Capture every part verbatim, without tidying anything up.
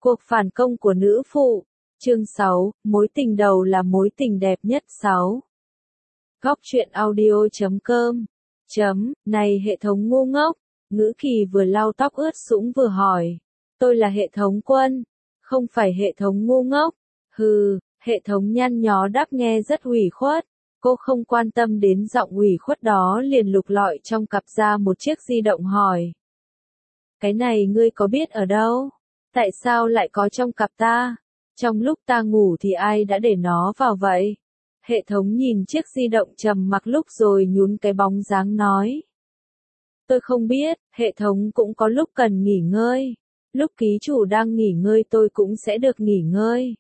Cuộc phản công của nữ phụ. Chương sáu, mối tình đầu là mối tình đẹp nhất. Sáu. Góc truyện audio chấm com. Chấm, này hệ thống ngu ngốc. Ngữ Kỳ vừa lau tóc ướt sũng vừa hỏi. Tôi là hệ thống Quân. Không phải hệ thống ngu ngốc. Hừ, hệ thống nhăn nhó đáp nghe rất ủy khuất. Cô không quan tâm đến giọng ủy khuất đó liền lục lọi trong cặp ra một chiếc di động hỏi. Cái này ngươi có biết ở đâu? Tại sao lại có trong cặp ta? Trong lúc ta ngủ thì ai đã để nó vào vậy? Hệ thống nhìn chiếc di động trầm mặc lúc rồi nhún cái bóng dáng nói. Tôi không biết, hệ thống cũng có lúc cần nghỉ ngơi. Lúc ký chủ đang nghỉ ngơi tôi cũng sẽ được nghỉ ngơi.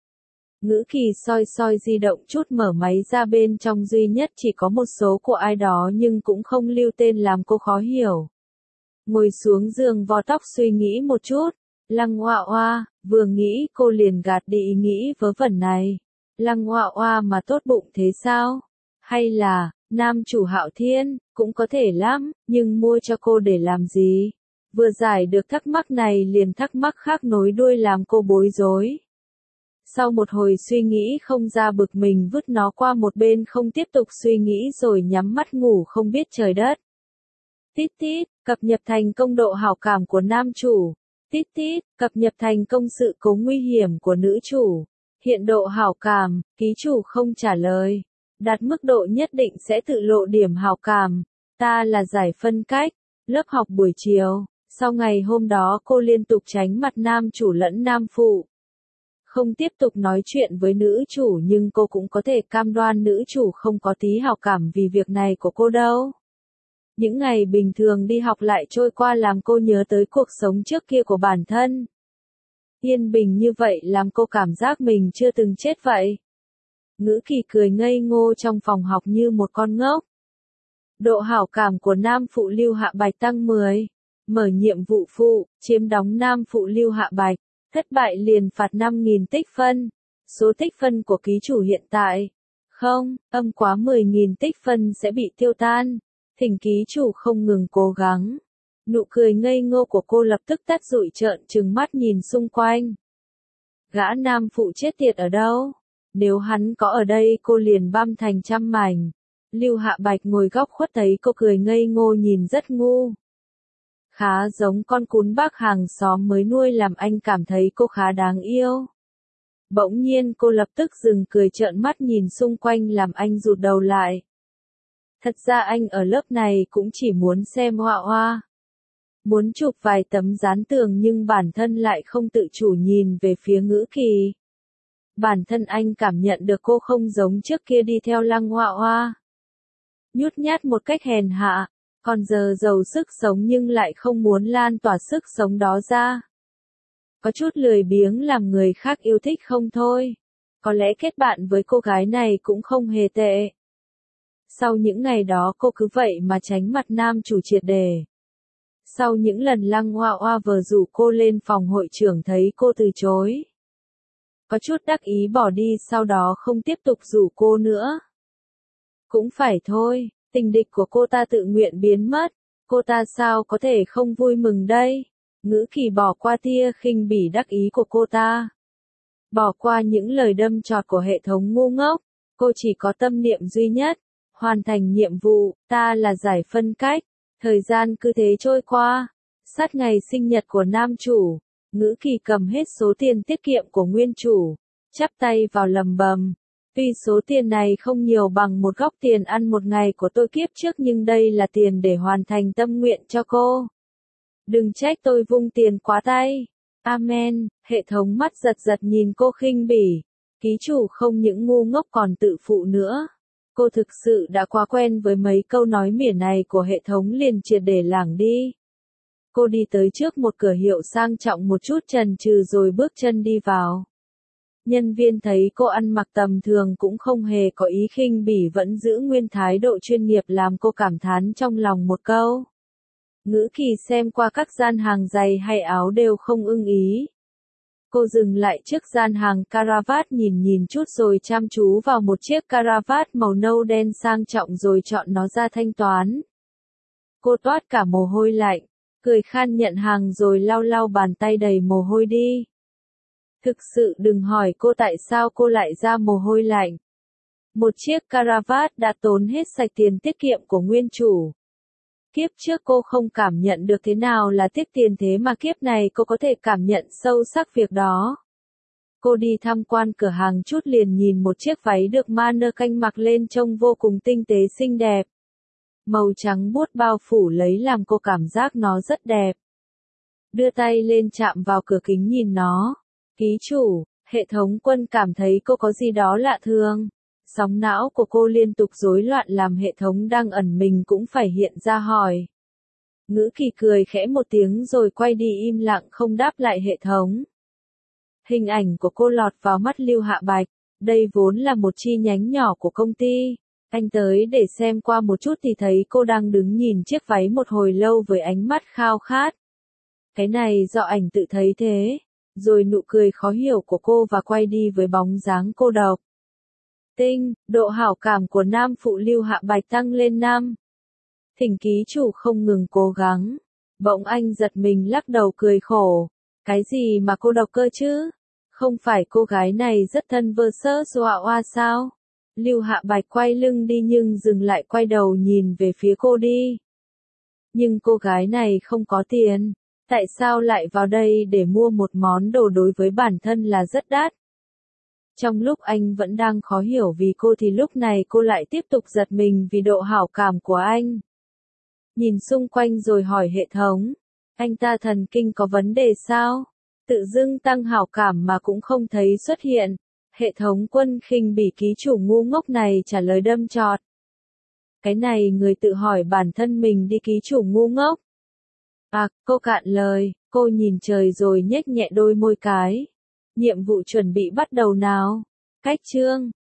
Ngữ Kỳ soi soi di động chút mở máy ra bên trong duy nhất chỉ có một số của ai đó nhưng cũng không lưu tên làm cô khó hiểu. Ngồi xuống giường vò tóc suy nghĩ một chút. Lăng Oa Oa, vừa nghĩ cô liền gạt đi ý nghĩ vớ vẩn này. Lăng Oa Oa mà tốt bụng thế sao? Hay là, nam chủ Hạo Thiên, cũng có thể lắm, nhưng mua cho cô để làm gì? Vừa giải được thắc mắc này liền thắc mắc khác nối đuôi làm cô bối rối. Sau một hồi suy nghĩ không ra bực mình vứt nó qua một bên không tiếp tục suy nghĩ rồi nhắm mắt ngủ không biết trời đất. Tít tít, cập nhật thành công độ hảo cảm của nam chủ. Tít tít, cập nhật thành công sự cố nguy hiểm của nữ chủ. Hiện độ hảo cảm, ký chủ không trả lời. Đạt mức độ nhất định sẽ tự lộ điểm hảo cảm. Ta là giải phân cách. Lớp học buổi chiều. Sau ngày hôm đó cô liên tục tránh mặt nam chủ lẫn nam phụ. Không tiếp tục nói chuyện với nữ chủ nhưng cô cũng có thể cam đoan nữ chủ không có tí hảo cảm vì việc này của cô đâu. Những ngày bình thường đi học lại trôi qua làm cô nhớ tới cuộc sống trước kia của bản thân. Yên bình như vậy làm cô cảm giác mình chưa từng chết vậy. Ngữ Kỳ cười ngây ngô trong phòng học như một con ngốc. Độ hảo cảm của nam phụ Lưu Hạ Bạch tăng mười. Mở nhiệm vụ phụ, chiếm đóng nam phụ Lưu Hạ Bạch. Thất bại liền phạt năm nghìn tích phân. Số tích phân của ký chủ hiện tại. Không, âm quá mười nghìn tích phân sẽ bị tiêu tan. Thỉnh ký chủ không ngừng cố gắng. Nụ cười ngây ngô của cô lập tức tắt rụi trợn trừng mắt nhìn xung quanh. Gã nam phụ chết tiệt ở đâu? Nếu hắn có ở đây cô liền băm thành trăm mảnh. Lưu Hạ Bạch ngồi góc khuất thấy cô cười ngây ngô nhìn rất ngu. Khá giống con cún bác hàng xóm mới nuôi làm anh cảm thấy cô khá đáng yêu. Bỗng nhiên cô lập tức dừng cười trợn mắt nhìn xung quanh làm anh rụt đầu lại. Thật ra anh ở lớp này cũng chỉ muốn xem Oa Oa. Muốn chụp vài tấm dán tường nhưng bản thân lại không tự chủ nhìn về phía Ngữ Kỳ. Bản thân anh cảm nhận được cô không giống trước kia đi theo Lăng Oa Oa. Nhút nhát một cách hèn hạ, còn giờ giàu sức sống nhưng lại không muốn lan tỏa sức sống đó ra. Có chút lười biếng làm người khác yêu thích không thôi. Có lẽ kết bạn với cô gái này cũng không hề tệ. Sau những ngày đó cô cứ vậy mà tránh mặt nam chủ triệt đề. Sau những lần Lăng Oa Oa vờ rủ cô lên phòng hội trưởng thấy cô từ chối. Có chút đắc ý bỏ đi sau đó không tiếp tục rủ cô nữa. Cũng phải thôi, tình địch của cô ta tự nguyện biến mất. Cô ta sao có thể không vui mừng đây? Ngữ Kỳ bỏ qua tia khinh bỉ đắc ý của cô ta. Bỏ qua những lời đâm chọt của hệ thống ngu ngốc. Cô chỉ có tâm niệm duy nhất. Hoàn thành nhiệm vụ, ta là giải phân cách. Thời gian cứ thế trôi qua. Sát ngày sinh nhật của nam chủ. Ngữ Kỳ cầm hết số tiền tiết kiệm của nguyên chủ. Chắp tay vào lầm bầm. Tuy số tiền này không nhiều bằng một góc tiền ăn một ngày của tôi kiếp trước nhưng đây là tiền để hoàn thành tâm nguyện cho cô. Đừng trách tôi vung tiền quá tay. Amen, hệ thống mắt giật giật nhìn cô khinh bỉ. Ký chủ không những ngu ngốc còn tự phụ nữa. Cô thực sự đã quá quen với mấy câu nói mỉa này của hệ thống liền triệt để lảng đi. Cô đi tới trước một cửa hiệu sang trọng một chút chần chừ rồi bước chân đi vào. Nhân viên thấy cô ăn mặc tầm thường cũng không hề có ý khinh bỉ vẫn giữ nguyên thái độ chuyên nghiệp làm cô cảm thán trong lòng một câu. Ngữ Kỳ xem qua các gian hàng giày hay áo đều không ưng ý. Cô dừng lại trước gian hàng caravat nhìn nhìn chút rồi chăm chú vào một chiếc caravat màu nâu đen sang trọng rồi chọn nó ra thanh toán. Cô toát cả mồ hôi lạnh, cười khan nhận hàng rồi lau lau bàn tay đầy mồ hôi đi. Thực sự đừng hỏi cô tại sao cô lại ra mồ hôi lạnh. Một chiếc caravat đã tốn hết sạch tiền tiết kiệm của nguyên chủ. Kiếp trước cô không cảm nhận được thế nào là tiếc tiền, thế mà kiếp này cô có thể cảm nhận sâu sắc việc đó. Cô đi tham quan cửa hàng chút liền nhìn một chiếc váy được mannequin mặc lên trông vô cùng tinh tế xinh đẹp. Màu trắng buốt bao phủ lấy làm cô cảm giác nó rất đẹp. Đưa tay lên chạm vào cửa kính nhìn nó. Ký chủ, hệ thống quân cảm thấy cô có gì đó lạ thường. Sóng não của cô liên tục rối loạn làm hệ thống đang ẩn mình cũng phải hiện ra hỏi. Ngữ kỳ cười khẽ một tiếng rồi quay đi im lặng không đáp lại hệ thống. Hình ảnh của cô lọt vào mắt Lưu Hạ Bạch. Đây vốn là một chi nhánh nhỏ của công ty. Anh tới để xem qua một chút thì thấy cô đang đứng nhìn chiếc váy một hồi lâu với ánh mắt khao khát. Cái này do ảnh tự thấy thế. Rồi nụ cười khó hiểu của cô và quay đi với bóng dáng cô độc. Tinh, độ hảo cảm của nam phụ Lưu Hạ Bạch tăng lên năm. Thỉnh ký chủ không ngừng cố gắng. Bỗng anh giật mình lắc đầu cười khổ. Cái gì mà cô độc cơ chứ? Không phải cô gái này rất thân versus Oa Oa sao? Lưu Hạ Bạch quay lưng đi nhưng dừng lại quay đầu nhìn về phía cô đi. Nhưng cô gái này không có tiền. Tại sao lại vào đây để mua một món đồ đối với bản thân là rất đắt? Trong lúc anh vẫn đang khó hiểu vì cô thì lúc này cô lại tiếp tục giật mình vì độ hảo cảm của anh. Nhìn xung quanh rồi hỏi hệ thống. Anh ta thần kinh có vấn đề sao? Tự dưng tăng hảo cảm mà cũng không thấy xuất hiện. Hệ thống quân khinh bỉ ký chủ ngu ngốc này trả lời đâm chọt. Cái này người tự hỏi bản thân mình đi ký chủ ngu ngốc. À, cô cạn lời, cô nhìn trời rồi nhếch nhẹ đôi môi cái. Nhiệm vụ chuẩn bị bắt đầu nào. Cách chương